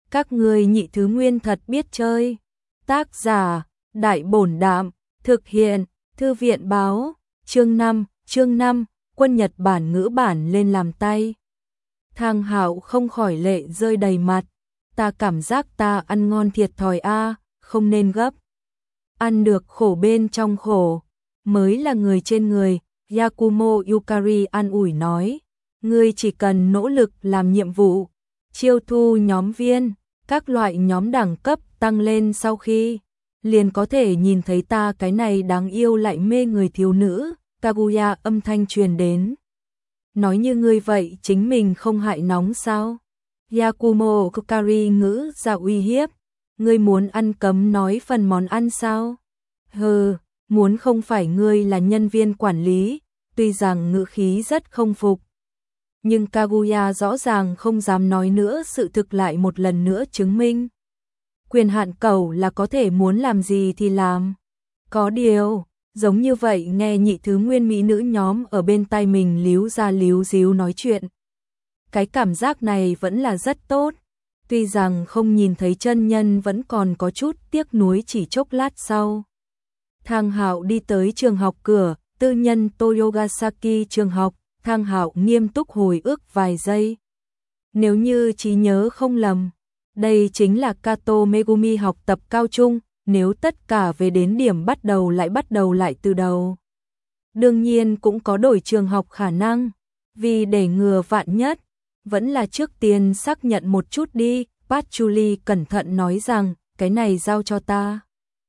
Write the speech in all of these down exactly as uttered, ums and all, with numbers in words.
Các ngươi nhị thứ nguyên thật biết chơi. Tác giả, Đại Bổn Đạm, thực hiện, Thư viện báo, chương năm, chương năm, quân Nhật Bản ngữ bản lên làm tay. Thang Hạo không khỏi lệ rơi đầy mặt, ta cảm giác ta ăn ngon thiệt thòi a, không nên gấp. Ăn được khổ bên trong khổ, mới là người trên người, Yakumo Yukari an ủi nói, ngươi chỉ cần nỗ lực làm nhiệm vụ, chiêu thu nhóm viên, các loại nhóm đẳng cấp tăng lên sau khi, liền có thể nhìn thấy ta cái này đáng yêu lại mê người thiếu nữ, Kaguya âm thanh truyền đến. Nói như ngươi vậy chính mình không hại nóng sao? Yakumo Yukari ngữ ra uy hiếp, ngươi muốn ăn cấm nói phần món ăn sao? Hừ, muốn không phải ngươi là nhân viên quản lý, tuy rằng ngữ khí rất không phục. Nhưng Kaguya rõ ràng không dám nói nữa, sự thực lại một lần nữa chứng minh. Quyền hạn cầu là có thể muốn làm gì thì làm. Có điều, giống như vậy nghe nhị thứ nguyên mỹ nữ nhóm ở bên tai mình líu ra líu díu nói chuyện. Cái cảm giác này vẫn là rất tốt. Tuy rằng không nhìn thấy chân nhân vẫn còn có chút tiếc nuối chỉ chốc lát sau. Thang Hạo đi tới trường học cửa, tư nhân Toyogasaki trường học, Thang Hạo nghiêm túc hồi ức vài giây. Nếu như trí nhớ không lầm, đây chính là Kato Megumi học tập cao trung, nếu tất cả về đến điểm bắt đầu lại bắt đầu lại từ đầu. Đương nhiên cũng có đổi trường học khả năng, vì để ngừa vạn nhất, vẫn là trước tiên xác nhận một chút đi, Patchouli cẩn thận nói rằng, cái này giao cho ta.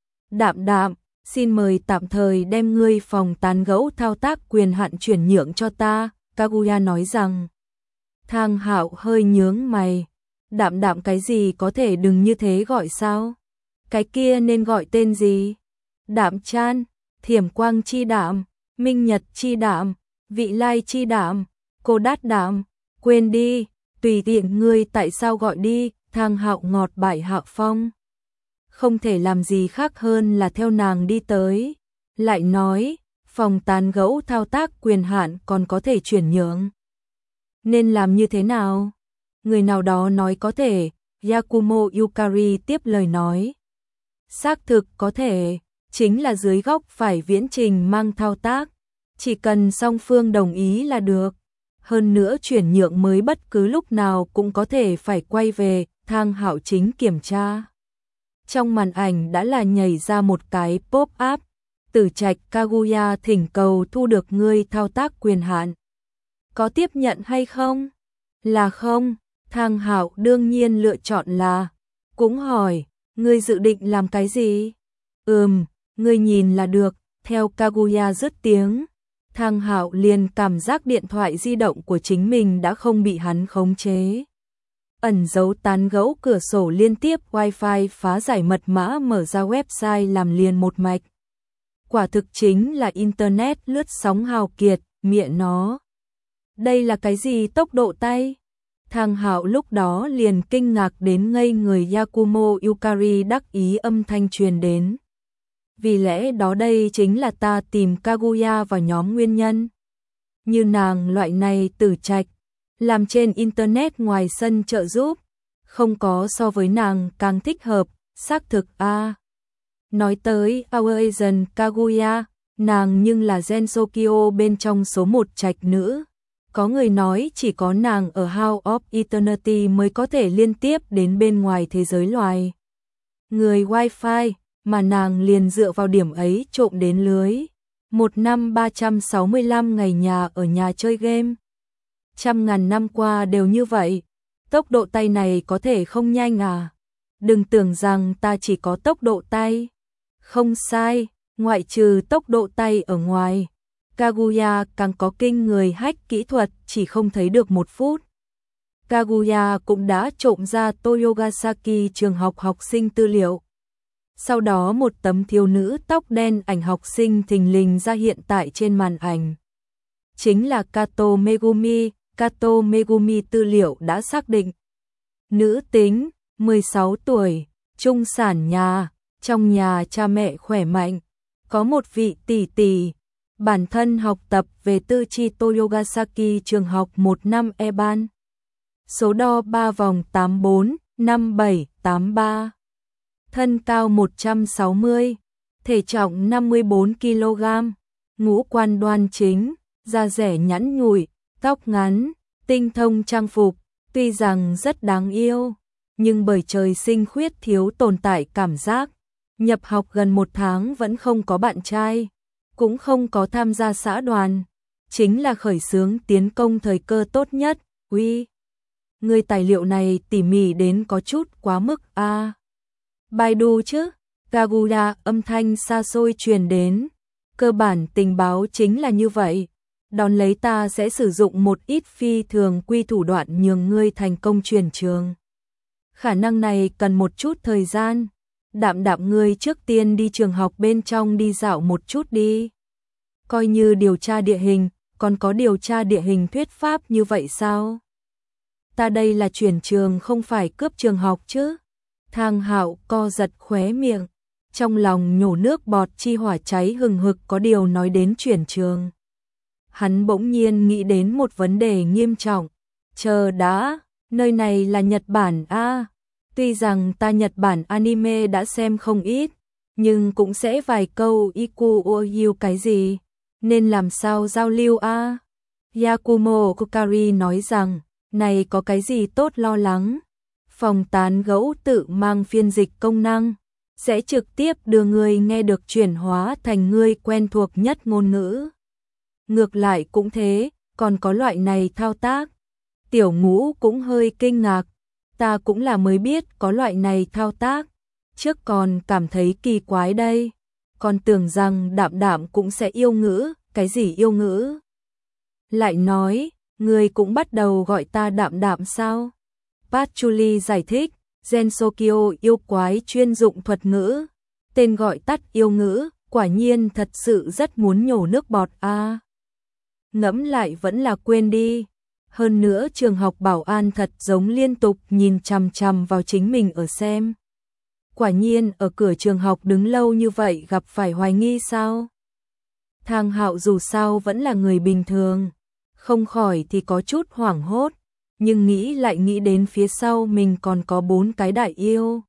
Đạm đạm, xin mời tạm thời đem ngươi phòng tán gẫu thao tác quyền hạn chuyển nhượng cho ta, Kaguya nói rằng. Thang Hạo hơi nhướng mày, đạm đạm cái gì có thể đừng như thế gọi sao? Cái kia nên gọi tên gì? Đạm Chan, Thiểm Quang Chi Đạm, Minh Nhật Chi Đạm, Vị Lai Chi Đạm, Cô Đát Đạm, quên đi, tùy tiện ngươi tại sao gọi đi, Thang Hạo ngọt bại hạ phong. Không thể làm gì khác hơn là theo nàng đi tới, lại nói, phòng tán gẫu thao tác quyền hạn còn có thể chuyển nhượng. Nên làm như thế nào? Người nào đó nói có thể, Yakumo Yukari tiếp lời nói. Xác thực có thể, chính là dưới góc phải viễn trình mang thao tác, chỉ cần song phương đồng ý là được. Hơn nữa chuyển nhượng mới bất cứ lúc nào cũng có thể phải quay về, Thang Hạo chính kiểm tra. Trong màn ảnh đã là nhảy ra một cái pop-up, Tử Trạch Kaguya thỉnh cầu thu được ngươi thao tác quyền hạn. Có tiếp nhận hay không? Là không, Thang Hạo đương nhiên lựa chọn là. Cũng hỏi, ngươi dự định làm cái gì? Ừm, ngươi nhìn là được, theo Kaguya dứt tiếng. Thang Hạo liền cảm giác điện thoại di động của chính mình đã không bị hắn khống chế. Ẩn dấu tán gẫu cửa sổ liên tiếp Wi-Fi phá giải mật mã mở ra website làm liền một mạch. Quả thực chính là Internet lướt sóng hào kiệt, mẹ nó. Đây là cái gì tốc độ tay? Thang Hạo lúc đó liền kinh ngạc đến ngây người, Yakumo Yukari đắc ý âm thanh truyền đến. Vì lẽ đó đây chính là ta tìm Kaguya vào nhóm nguyên nhân. Như nàng loại này Tử Trạch, làm trên Internet ngoài sân trợ giúp, không có so với nàng càng thích hợp, xác thực a. À. Nói tới Our Asian Kaguya, nàng nhưng là Gensokyo bên trong số một trạch nữ. Có người nói chỉ có nàng ở House of Eternity mới có thể liên tiếp đến bên ngoài thế giới loài. Người Wi-Fi, mà nàng liền dựa vào điểm ấy trộm đến lưới. Một năm ba trăm sáu mươi lăm ngày nhà ở nhà chơi game. Trăm ngàn năm qua đều như vậy. Tốc độ tay này có thể không nhanh à? Đừng tưởng rằng ta chỉ có tốc độ tay. Không sai, ngoại trừ tốc độ tay ở ngoài. Kaguya càng có kinh người hack kỹ thuật, chỉ không thấy được một phút. Kaguya cũng đã trộm ra Toyogasaki trường học học sinh tư liệu. Sau đó một tấm thiếu nữ tóc đen ảnh học sinh thình lình ra hiện tại trên màn ảnh. Chính là Kato Megumi, Kato Megumi tư liệu đã xác định. Nữ tính, mười sáu tuổi, trung sản nhà, trong nhà cha mẹ khỏe mạnh, có một vị tỷ tỷ. Bản thân học tập về tư chi Toyogasaki trường học một năm e ban. Số đo ba vòng tám bốn, năm bảy tám ba. Thân cao một trăm sáu mươi, thể trọng năm mươi bốn ki lô gam, ngũ quan đoan chính, da dẻ nhẵn nhụi, tóc ngắn, tinh thông trang phục, tuy rằng rất đáng yêu, nhưng bởi trời sinh khuyết thiếu tồn tại cảm giác, nhập học gần một tháng vẫn không có bạn trai, cũng không có tham gia xã đoàn, chính là khởi xướng tiến công thời cơ tốt nhất. Uy, người tài liệu này tỉ mỉ đến có chút quá mức a. À. Baidu chứ? Kaguya, âm thanh xa xôi truyền đến. Cơ bản tình báo chính là như vậy. Đón lấy ta sẽ sử dụng một ít phi thường quy thủ đoạn nhường ngươi thành công chuyển trường. Khả năng này cần một chút thời gian. Đạm đạm ngươi trước tiên đi trường học bên trong đi dạo một chút đi. Coi như điều tra địa hình, còn có điều tra địa hình thuyết pháp như vậy sao? Ta đây là chuyển trường không phải cướp trường học chứ? Thang Hạo co giật khóe miệng, trong lòng nhổ nước bọt chi hỏa cháy hừng hực có điều nói đến chuyển trường. Hắn bỗng nhiên nghĩ đến một vấn đề nghiêm trọng. Chờ đã, nơi này là Nhật Bản a. À, tuy rằng ta Nhật Bản anime đã xem không ít, nhưng cũng sẽ vài câu iku oyu cái gì, nên làm sao giao lưu a? À? Yakumo Kokari nói rằng, này có cái gì tốt lo lắng. Phòng tán gẫu tự mang phiên dịch công năng, sẽ trực tiếp đưa người nghe được chuyển hóa thành người quen thuộc nhất ngôn ngữ. Ngược lại cũng thế, còn có loại này thao tác. Tiểu Ngũ cũng hơi kinh ngạc, ta cũng là mới biết có loại này thao tác, trước còn cảm thấy kỳ quái đây, còn tưởng rằng Đạm Đạm cũng sẽ yêu ngữ, cái gì yêu ngữ? Lại nói, người cũng bắt đầu gọi ta Đạm Đạm sao? Patchouli giải thích, Gensokyo yêu quái chuyên dụng thuật ngữ, tên gọi tắt yêu ngữ, quả nhiên thật sự rất muốn nhổ nước bọt a. À. Ngẫm lại vẫn là quên đi. Hơn nữa trường học bảo an thật giống liên tục nhìn chằm chằm vào chính mình ở xem. Quả nhiên ở cửa trường học đứng lâu như vậy gặp phải hoài nghi sao? Thang Hạo dù sao vẫn là người bình thường, không khỏi thì có chút hoảng hốt, nhưng nghĩ lại nghĩ đến phía sau mình còn có bốn cái đại yêu.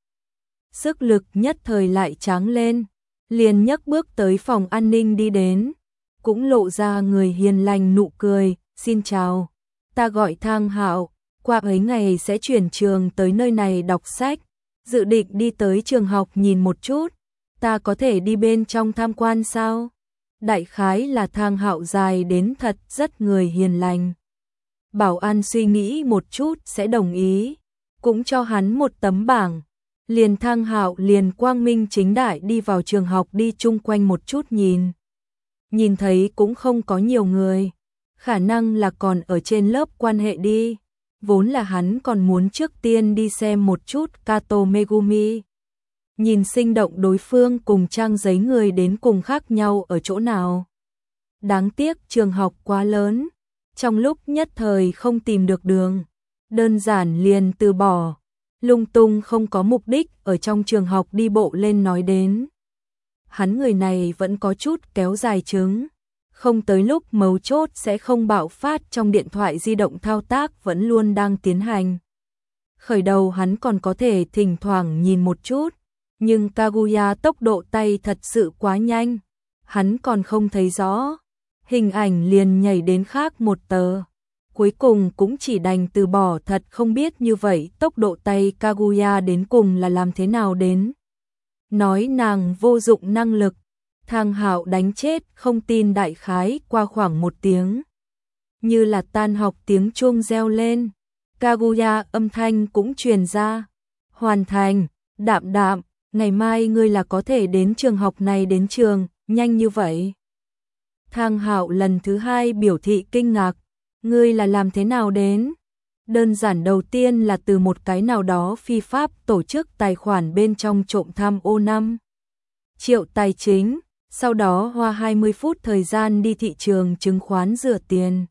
Sức lực nhất thời lại tráng lên, liền nhấc bước tới phòng an ninh đi đến, cũng lộ ra người hiền lành nụ cười, xin chào. Ta gọi Thang Hạo, qua ấy ngày sẽ chuyển trường tới nơi này đọc sách, dự định đi tới trường học nhìn một chút, ta có thể đi bên trong tham quan sao? Đại khái là Thang Hạo dài đến thật rất người hiền lành. Bảo an suy nghĩ một chút sẽ đồng ý, cũng cho hắn một tấm bảng. Liền Thang Hạo liền quang minh chính đại đi vào trường học đi chung quanh một chút nhìn. Nhìn thấy cũng không có nhiều người. Khả năng là còn ở trên lớp quan hệ đi, vốn là hắn còn muốn trước tiên đi xem một chút Kato Megumi. Nhìn sinh động đối phương cùng trang giấy người đến cùng khác nhau ở chỗ nào. Đáng tiếc trường học quá lớn, trong lúc nhất thời không tìm được đường, đơn giản liền từ bỏ, lung tung không có mục đích ở trong trường học đi bộ lên nói đến. Hắn người này vẫn có chút kéo dài trứng. Không tới lúc mấu chốt sẽ không bạo phát trong điện thoại di động thao tác vẫn luôn đang tiến hành. Khởi đầu hắn còn có thể thỉnh thoảng nhìn một chút, nhưng Kaguya tốc độ tay thật sự quá nhanh, hắn còn không thấy rõ. Hình ảnh liền nhảy đến khác một tờ. Cuối cùng cũng chỉ đành từ bỏ thật không biết như vậy tốc độ tay Kaguya đến cùng là làm thế nào đến. Nói nàng vô dụng năng lực. Thang Hạo đánh chết không tin đại khái qua khoảng một tiếng. Như là tan học tiếng chuông reo lên. Kaguya âm thanh cũng truyền ra. Hoàn thành, Đạm Đạm, ngày mai ngươi là có thể đến trường học này đến trường, nhanh như vậy. Thang Hạo lần thứ hai biểu thị kinh ngạc. Ngươi là làm thế nào đến? Đơn giản đầu tiên là từ một cái nào đó phi pháp tổ chức tài khoản bên trong trộm tham ô năm triệu tài chính. Sau đó hoa hai mươi phút thời gian đi thị trường chứng khoán rửa tiền,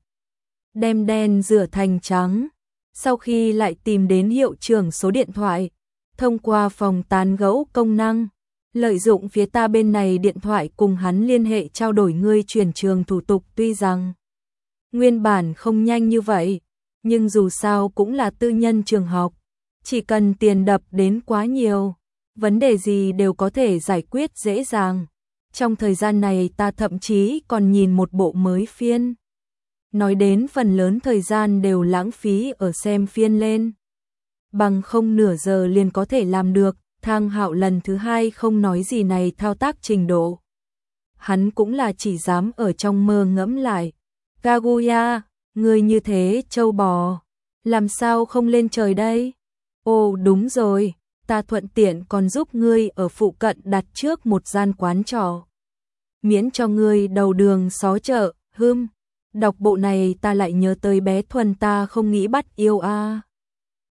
đem đen rửa thành trắng, sau khi lại tìm đến hiệu trưởng số điện thoại, thông qua phòng tán gẫu công năng, lợi dụng phía ta bên này điện thoại cùng hắn liên hệ trao đổi ngươi chuyển trường thủ tục. Tuy rằng nguyên bản không nhanh như vậy, nhưng dù sao cũng là tư nhân trường học, chỉ cần tiền đập đến quá nhiều, vấn đề gì đều có thể giải quyết dễ dàng. Trong thời gian này ta thậm chí còn nhìn một bộ mới phiên. Nói đến phần lớn thời gian đều lãng phí ở xem phiên lên. Bằng không nửa giờ liền có thể làm được, Thang Hạo lần thứ hai không nói gì này thao tác trình độ. Hắn cũng là chỉ dám ở trong mơ ngẫm lại. Kaguya, người như thế châu bò, làm sao không lên trời đây? Ồ đúng rồi, ta thuận tiện còn giúp ngươi ở phụ cận đặt trước một gian quán trọ. Miễn cho ngươi đầu đường xó chợ, hưm. Đọc bộ này ta lại nhớ tới bé Thuần ta không nghĩ bắt yêu a. À.